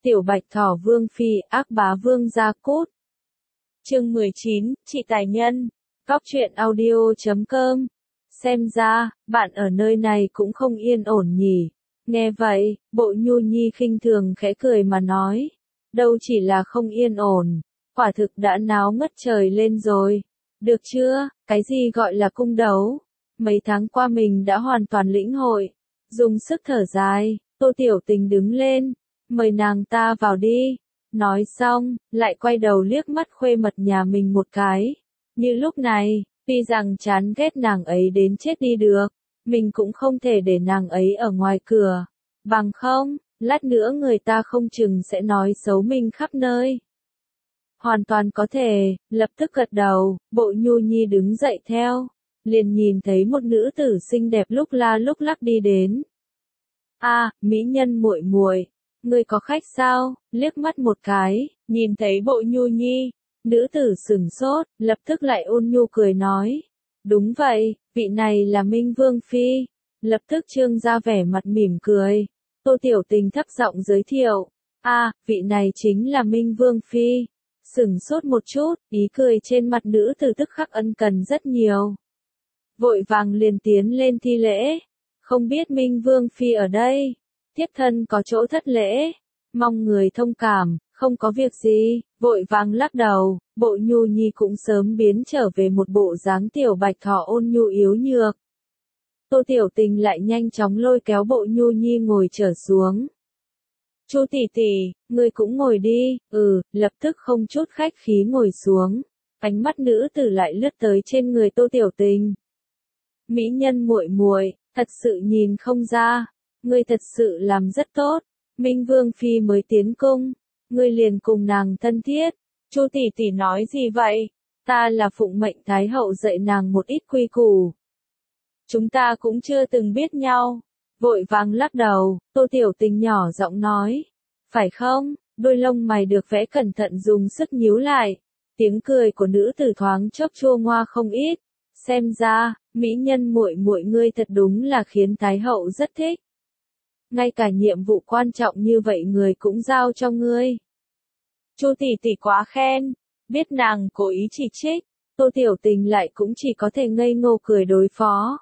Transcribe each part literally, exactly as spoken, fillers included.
Tiểu Bạch Thỏ Vương Phi, ác bá Vương Gia Cút. Chương mười chín, chị tài nhân. Góc truyện audio chấm com. Xem ra, bạn ở nơi này cũng không yên ổn nhỉ. Nghe vậy, Bộ Nhu Nhi khinh thường khẽ cười mà nói. Đâu chỉ là không yên ổn, quả thực đã náo ngất trời lên rồi. Được chưa, cái gì gọi là cung đấu? Mấy tháng qua mình đã hoàn toàn lĩnh hội. Dùng sức thở dài, Tô Tiểu Tình đứng lên. Mời nàng ta vào đi. Nói xong, lại quay đầu liếc mắt khuê mật nhà mình một cái. Như lúc này, tuy rằng chán ghét nàng ấy đến chết đi được, mình cũng không thể để nàng ấy ở ngoài cửa. Bằng không, lát nữa người ta không chừng sẽ nói xấu mình khắp nơi. Hoàn toàn có thể, lập tức gật đầu, Bộ Nhu Nhi đứng dậy theo. Liền nhìn thấy một nữ tử xinh đẹp lúc la lúc lắc đi đến. A, mỹ nhân muội muội, ngươi có khách sao? Liếc mắt một cái, nhìn thấy Bộ Nhu Nhi, nữ tử sửng sốt, lập tức lại ôn nhu cười nói. Đúng vậy, vị này là Minh Vương Phi. Lập tức trương ra vẻ mặt mỉm cười. Tô Tiểu Tình thấp giọng giới thiệu. A, vị này chính là Minh Vương Phi. Sửng sốt một chút, ý cười trên mặt nữ tử tức khắc ân cần rất nhiều. Vội vàng liền tiến lên thi lễ. Không biết Minh Vương Phi ở đây. Thiếp thân có chỗ thất lễ. Mong người thông cảm, không có việc gì. Vội vàng lắc đầu, Bộ Nhu Nhi cũng sớm biến trở về một bộ dáng tiểu bạch thỏ ôn nhu yếu nhược. Tô Tiểu Tình lại nhanh chóng lôi kéo Bộ Nhu Nhi ngồi trở xuống. Chu tỷ tỷ, ngươi cũng ngồi đi. Ừ, lập tức không chút khách khí ngồi xuống. Ánh mắt nữ tử lại lướt tới trên người Tô Tiểu Tình. Mỹ nhân muội muội, thật sự nhìn không ra, ngươi thật sự làm rất tốt. Minh Vương Phi mới tiến cung, ngươi liền cùng nàng thân thiết. Chu tỷ tỷ nói gì vậy? Ta là phụng mệnh Thái hậu dạy nàng một ít quy củ. Chúng ta cũng chưa từng biết nhau. Vội vàng lắc đầu, Tô Tiểu Tình nhỏ giọng nói. Phải không? Đôi lông mày được vẽ cẩn thận dùng sức nhíu lại. Tiếng cười của nữ tử thoáng chốc chua ngoa không ít. Xem ra, mỹ nhân muội muội ngươi thật đúng là khiến Thái hậu rất thích. Ngay cả nhiệm vụ quan trọng như vậy người cũng giao cho ngươi. Chu tỷ tỷ quá khen, biết nàng cố ý chỉ trích, Tô Tiểu Tình lại cũng chỉ có thể ngây ngô cười đối phó.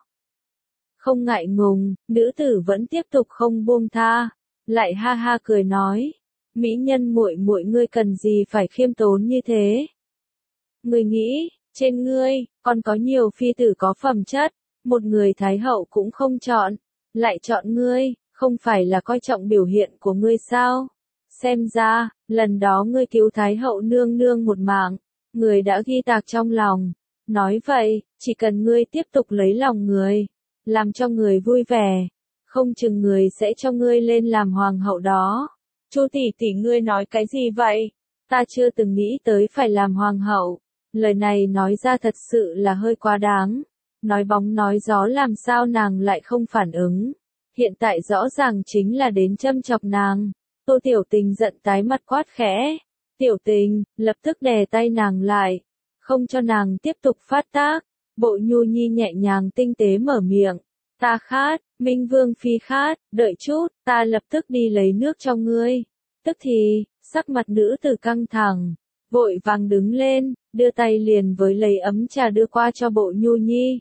Không ngại ngùng, nữ tử vẫn tiếp tục không buông tha, lại ha ha cười nói, mỹ nhân muội muội ngươi cần gì phải khiêm tốn như thế? Ngươi nghĩ, trên ngươi, còn có nhiều phi tử có phẩm chất, một người Thái hậu cũng không chọn, lại chọn ngươi, không phải là coi trọng biểu hiện của ngươi sao? Xem ra, lần đó ngươi cứu Thái hậu nương nương một mạng, người đã ghi tạc trong lòng. Nói vậy, chỉ cần ngươi tiếp tục lấy lòng người, làm cho người vui vẻ, không chừng người sẽ cho ngươi lên làm hoàng hậu đó. Chu tỷ tỷ ngươi nói cái gì vậy? Ta chưa từng nghĩ tới phải làm hoàng hậu. Lời này nói ra thật sự là hơi quá đáng. Nói bóng nói gió làm sao nàng lại không phản ứng. Hiện tại rõ ràng chính là đến châm chọc nàng. Tô Tiểu Tình giận tái mặt quát khẽ. Tiểu Tình, lập tức đè tay nàng lại. Không cho nàng tiếp tục phát tác. Bộ Nhu Nhi nhẹ nhàng tinh tế mở miệng. Ta khát, Minh Vương Phi khát, đợi chút, ta lập tức đi lấy nước cho ngươi. Tức thì, sắc mặt nữ tử căng thẳng. Vội vàng đứng lên, đưa tay liền với lấy ấm trà đưa qua cho Bộ Nhu Nhi.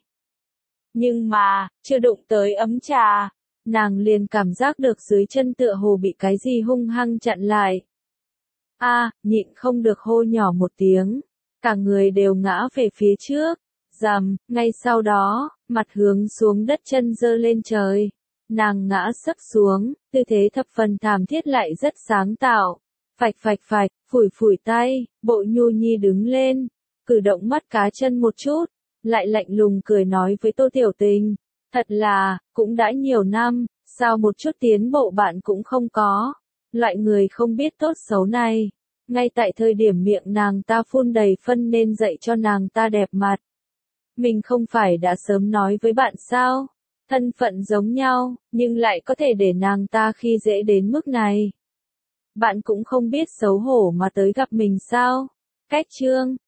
Nhưng mà, chưa đụng tới ấm trà, nàng liền cảm giác được dưới chân tựa hồ bị cái gì hung hăng chặn lại. A, à, nhịn không được hô nhỏ một tiếng, cả người đều ngã về phía trước, rầm, ngay sau đó, mặt hướng xuống đất chân giơ lên trời. Nàng ngã sấp xuống, tư thế thập phần thảm thiết lại rất sáng tạo. Phạch phạch phạch, phủi phủi tay, Bộ Nhu Nhi đứng lên, cử động mắt cá chân một chút, lại lạnh lùng cười nói với Tô Tiểu Tình. Thật là, cũng đã nhiều năm, sao một chút tiến bộ bạn cũng không có. Loại người không biết tốt xấu này. Ngay tại thời điểm miệng nàng ta phun đầy phân nên dạy cho nàng ta đẹp mặt. Mình không phải đã sớm nói với bạn sao? Thân phận giống nhau, nhưng lại có thể để nàng ta khi dễ đến mức này. Bạn cũng không biết xấu hổ mà tới gặp mình sao? Cách chương,